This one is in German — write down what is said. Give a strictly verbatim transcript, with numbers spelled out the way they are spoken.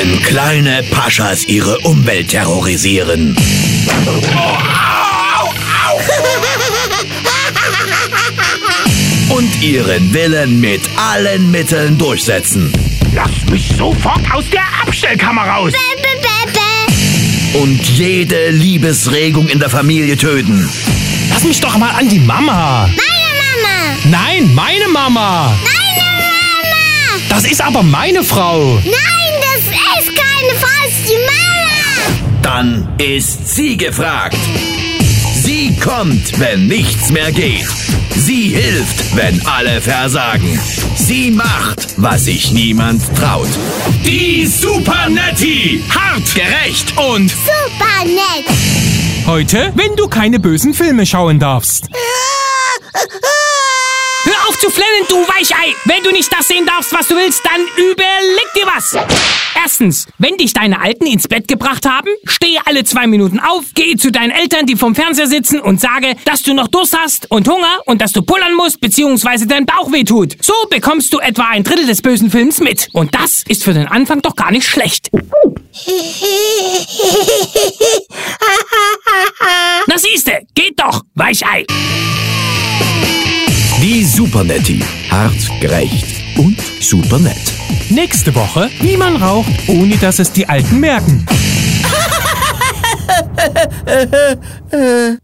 wenn kleine Paschas ihre Umwelt terrorisieren. Und ihren Willen mit allen Mitteln durchsetzen. Lass mich sofort aus der Abstellkammer raus! Bäh, bäh, bäh. Und jede Liebesregung in der Familie töten. Lass mich doch mal an die Mama. Meine Mama! Nein, meine Mama. Meine Mama! Das ist aber meine Frau. Nein, das ist keine Frau, das ist die Mama! Dann ist sie gefragt. Sie kommt, wenn nichts mehr geht. Sie hilft, wenn alle versagen. Sie macht, was sich niemand traut. Die Supernetti. Hart, gerecht und Super nett! Heute, wenn du keine bösen Filme schauen darfst. Hör auf zu flennen, du Weichei! Wenn du nicht das sehen darfst, was du willst, dann überleg dir was! Erstens, wenn dich deine Alten ins Bett gebracht haben, stehe alle zwei Minuten auf, gehe zu deinen Eltern, die vorm Fernseher sitzen und sage, dass du noch Durst hast und Hunger und dass du pullern musst, beziehungsweise dein Bauch wehtut. So bekommst du etwa ein Drittel des bösen Films mit. Und das ist für den Anfang doch gar nicht schlecht. Na siehste, geht doch, Weichei! die Supernetti. Hart, gerecht und super nett. Nächste Woche, wie man raucht, ohne dass es die Alten merken.